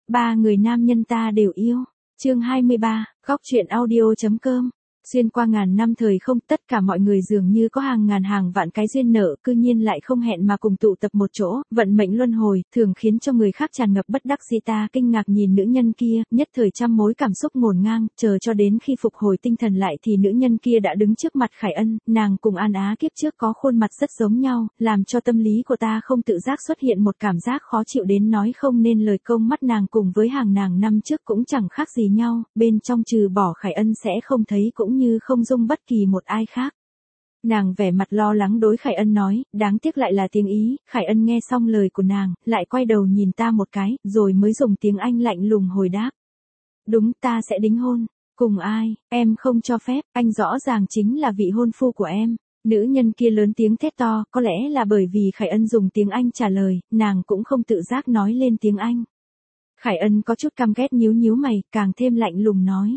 ba người nam nhân ta đều yêu. Chương 23, góc truyện audio.com. Xuyên qua ngàn năm thời không, tất cả mọi người dường như có hàng ngàn hàng vạn cái duyên nợ, cư nhiên lại không hẹn mà cùng tụ tập một chỗ, vận mệnh luân hồi, thường khiến cho người khác tràn ngập bất đắc dĩ. Ta kinh ngạc nhìn nữ nhân kia, nhất thời trăm mối cảm xúc ngổn ngang, chờ cho đến khi phục hồi tinh thần lại thì nữ nhân kia đã đứng trước mặt Khải Ân, nàng cùng An Á kiếp trước có khuôn mặt rất giống nhau, làm cho tâm lý của ta không tự giác xuất hiện một cảm giác khó chịu đến nói không nên lời. Công mắt nàng cùng với hàng nàng năm trước cũng chẳng khác gì nhau, bên trong trừ bỏ Khải Ân sẽ không thấy cũng như không dung bất kỳ một ai khác. Nàng vẻ mặt lo lắng đối Khải Ân nói, đáng tiếc lại là tiếng Ý. Khải Ân nghe xong lời của nàng, lại quay đầu nhìn ta một cái, rồi mới dùng tiếng Anh lạnh lùng hồi đáp. Đúng, ta sẽ đính hôn. Cùng ai, em không cho phép, anh rõ ràng chính là vị hôn phu của em. Nữ nhân kia lớn tiếng thét to, có lẽ là bởi vì Khải Ân dùng tiếng Anh trả lời, nàng cũng không tự giác nói lên tiếng Anh. Khải Ân có chút căm ghét nhíu nhíu mày, càng thêm lạnh lùng nói.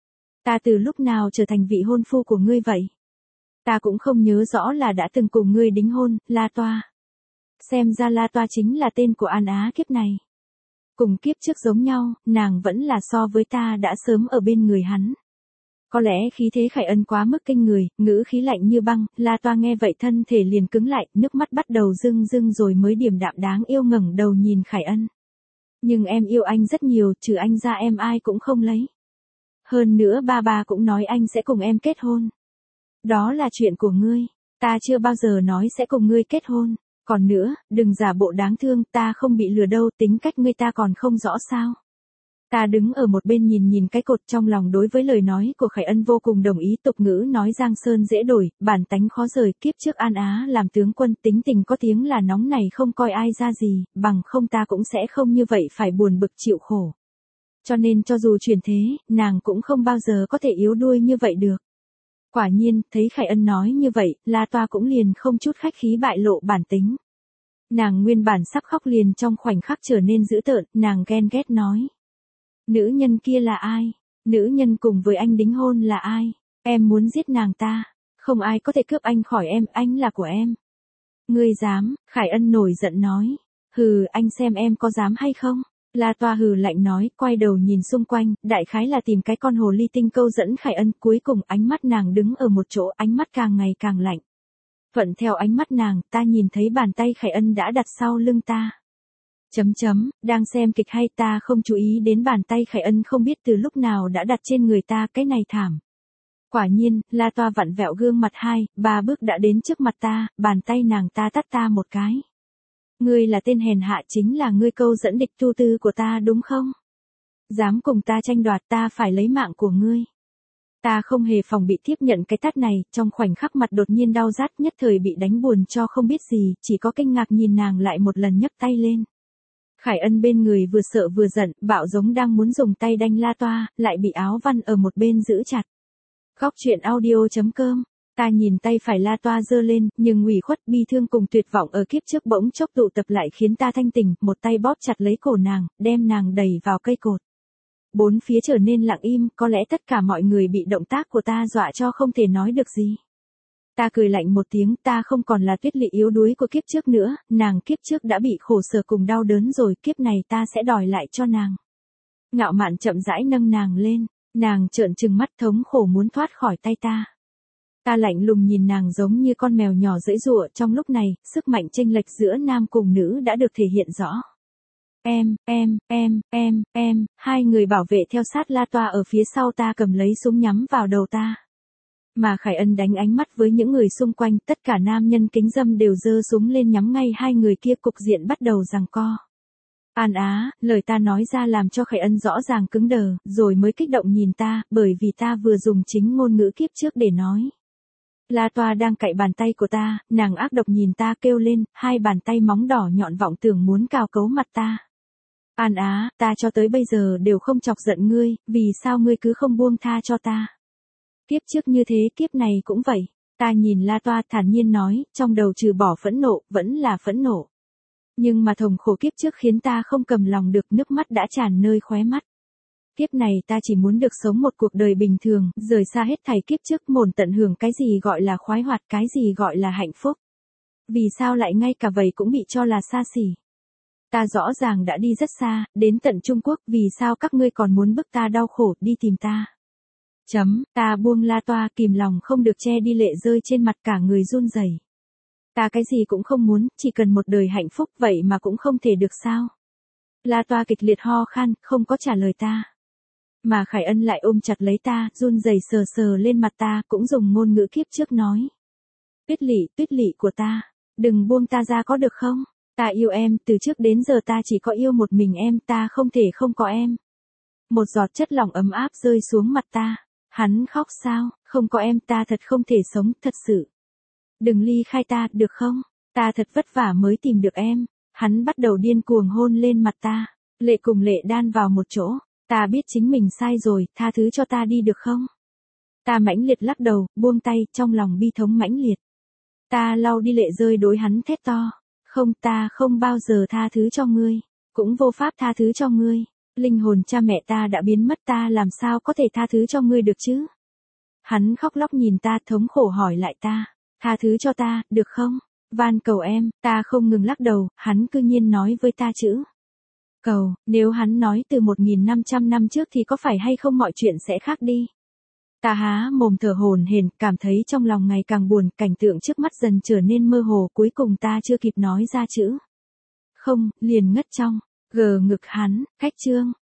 Ta từ lúc nào trở thành vị hôn phu của ngươi vậy? Ta cũng không nhớ rõ là đã từng cùng ngươi đính hôn, La Toa. Xem ra La Toa chính là tên của An Á kiếp này. Cùng kiếp trước giống nhau, nàng vẫn là so với ta đã sớm ở bên người hắn. Có lẽ khí thế Khải Ân quá mức kinh người, ngữ khí lạnh như băng, La Toa nghe vậy thân thể liền cứng lại, nước mắt bắt đầu rưng rưng rồi mới điềm đạm đáng yêu ngẩng đầu nhìn Khải Ân. Nhưng em yêu anh rất nhiều, trừ anh ra em ai cũng không lấy. Hơn nữa ba cũng nói anh sẽ cùng em kết hôn. Đó là chuyện của ngươi, ta chưa bao giờ nói sẽ cùng ngươi kết hôn. Còn nữa, đừng giả bộ đáng thương, ta không bị lừa đâu, tính cách ngươi ta còn không rõ sao. Ta đứng ở một bên nhìn cái cột, trong lòng đối với lời nói của Khải Ân vô cùng đồng ý. Tục ngữ nói giang sơn dễ đổi, bản tánh khó rời. Kiếp trước An Á làm tướng quân, tính tình có tiếng là nóng này không coi ai ra gì, bằng không ta cũng sẽ không như vậy phải buồn bực chịu khổ. Cho nên cho dù chuyển thế, nàng cũng không bao giờ có thể yếu đuôi như vậy được. Quả nhiên, thấy Khải Ân nói như vậy, La Toa cũng liền không chút khách khí bại lộ bản tính. Nàng nguyên bản sắp khóc liền trong khoảnh khắc trở nên dữ tợn, nàng ghen ghét nói. Nữ nhân kia là ai? Nữ nhân cùng với anh đính hôn là ai? Em muốn giết nàng ta. Không ai có thể cướp anh khỏi em, anh là của em. Ngươi dám? Khải Ân nổi giận nói. Hừ, anh xem em có dám hay không? La Toa hừ lạnh nói, quay đầu nhìn xung quanh, đại khái là tìm cái con hồ ly tinh câu dẫn Khải Ân. Cuối cùng ánh mắt nàng đứng ở một chỗ, ánh mắt càng ngày càng lạnh. Thuận theo ánh mắt nàng, ta nhìn thấy bàn tay Khải Ân đã đặt sau lưng ta. Đang xem kịch hay, ta không chú ý đến bàn tay Khải Ân không biết từ lúc nào đã đặt trên người ta, cái này thảm. Quả nhiên, La Toa vặn vẹo gương mặt 2-3 bước đã đến trước mặt ta, bàn tay nàng ta tát ta một cái. Ngươi là tên hèn hạ, chính là ngươi câu dẫn địch tu tư của ta đúng không? Dám cùng ta tranh đoạt, ta phải lấy mạng của ngươi. Ta không hề phòng bị tiếp nhận cái tát này, trong khoảnh khắc mặt đột nhiên đau rát, nhất thời bị đánh buồn cho không biết gì, chỉ có kinh ngạc nhìn nàng lại một lần nhấc tay lên. Khải Ân bên người vừa sợ vừa giận, bạo giống đang muốn dùng tay đanh La Toa, lại bị áo văn ở một bên giữ chặt. Góc truyện audio.com. Ta nhìn tay phải La Toa giơ lên, nhưng ủy khuất, bi thương cùng tuyệt vọng ở kiếp trước bỗng chốc tụ tập lại khiến ta thanh tỉnh, một tay bóp chặt lấy cổ nàng, đem nàng đẩy vào cây cột. Bốn phía trở nên lặng im, có lẽ tất cả mọi người bị động tác của ta dọa cho không thể nói được gì. Ta cười lạnh một tiếng, ta không còn là Tuyết Lị yếu đuối của kiếp trước nữa, nàng kiếp trước đã bị khổ sở cùng đau đớn rồi, kiếp này ta sẽ đòi lại cho nàng. Ngạo mạn chậm rãi nâng nàng lên, nàng trợn trừng mắt thống khổ muốn thoát khỏi tay ta. Ta lạnh lùng nhìn nàng giống như con mèo nhỏ giãy giụa. Trong lúc này, sức mạnh chênh lệch giữa nam cùng nữ đã được thể hiện rõ. Hai người bảo vệ theo sát La Toa ở phía sau ta cầm lấy súng nhắm vào đầu ta. Mà Khải Ân đánh ánh mắt với những người xung quanh, tất cả nam nhân kính dâm đều giơ súng lên nhắm ngay hai người kia, cục diện bắt đầu giằng co. An Á, lời ta nói ra làm cho Khải Ân rõ ràng cứng đờ, rồi mới kích động nhìn ta, bởi vì ta vừa dùng chính ngôn ngữ kiếp trước để nói. La Toa đang cạy bàn tay của ta, nàng ác độc nhìn ta kêu lên, hai bàn tay móng đỏ nhọn vọng tưởng muốn cào cấu mặt ta. An Á, ta cho tới bây giờ đều không chọc giận ngươi, vì sao ngươi cứ không buông tha cho ta? Kiếp trước như thế, kiếp này cũng vậy. Ta nhìn La Toa thản nhiên nói, trong đầu trừ bỏ phẫn nộ, vẫn là phẫn nộ. Nhưng mà thống khổ kiếp trước khiến ta không cầm lòng được, nước mắt đã tràn nơi khóe mắt. Kiếp này ta chỉ muốn được sống một cuộc đời bình thường, rời xa hết thảy kiếp trước, mồn tận hưởng cái gì gọi là khoái hoạt, cái gì gọi là hạnh phúc. Vì sao lại ngay cả vậy cũng bị cho là xa xỉ? Ta rõ ràng đã đi rất xa, đến tận Trung Quốc, vì sao các ngươi còn muốn bức ta đau khổ, đi tìm ta. Ta buông la toa, kìm lòng không được che đi lệ rơi trên mặt, cả người run rẩy. Ta cái gì cũng không muốn, chỉ cần một đời hạnh phúc, vậy mà cũng không thể được sao. La toa kịch liệt ho khan, không có trả lời ta. Mà Khải Ân lại ôm chặt lấy ta, run rẩy sờ sờ lên mặt ta, cũng dùng ngôn ngữ kiếp trước nói. Tuyết lỵ của ta, đừng buông ta ra có được không? Ta yêu em, từ trước đến giờ ta chỉ có yêu một mình em, ta không thể không có em. Một giọt chất lỏng ấm áp rơi xuống mặt ta. Hắn khóc sao, không có em ta thật không thể sống, thật sự. Đừng ly khai ta, được không? Ta thật vất vả mới tìm được em. Hắn bắt đầu điên cuồng hôn lên mặt ta. Lệ cùng lệ đan vào một chỗ. Ta biết chính mình sai rồi, tha thứ cho ta đi được không? Ta mãnh liệt lắc đầu, buông tay, trong lòng bi thống mãnh liệt. Ta lau đi lệ rơi, đối hắn thét to. Không, ta không bao giờ tha thứ cho ngươi. Cũng vô pháp tha thứ cho ngươi. Linh hồn cha mẹ ta đã biến mất, ta làm sao có thể tha thứ cho ngươi được chứ? Hắn khóc lóc nhìn ta, thống khổ hỏi lại ta. Tha thứ cho ta, được không? Van cầu em, ta không ngừng lắc đầu, hắn cư nhiên nói với ta chữ. Cầu, nếu hắn nói từ 1.500 năm trước thì có phải hay không mọi chuyện sẽ khác đi? Ta há mồm thở hổn hển, cảm thấy trong lòng ngày càng buồn, cảnh tượng trước mắt dần trở nên mơ hồ, cuối cùng ta chưa kịp nói ra chữ. Không, liền ngất trong, ngực hắn, cách chương.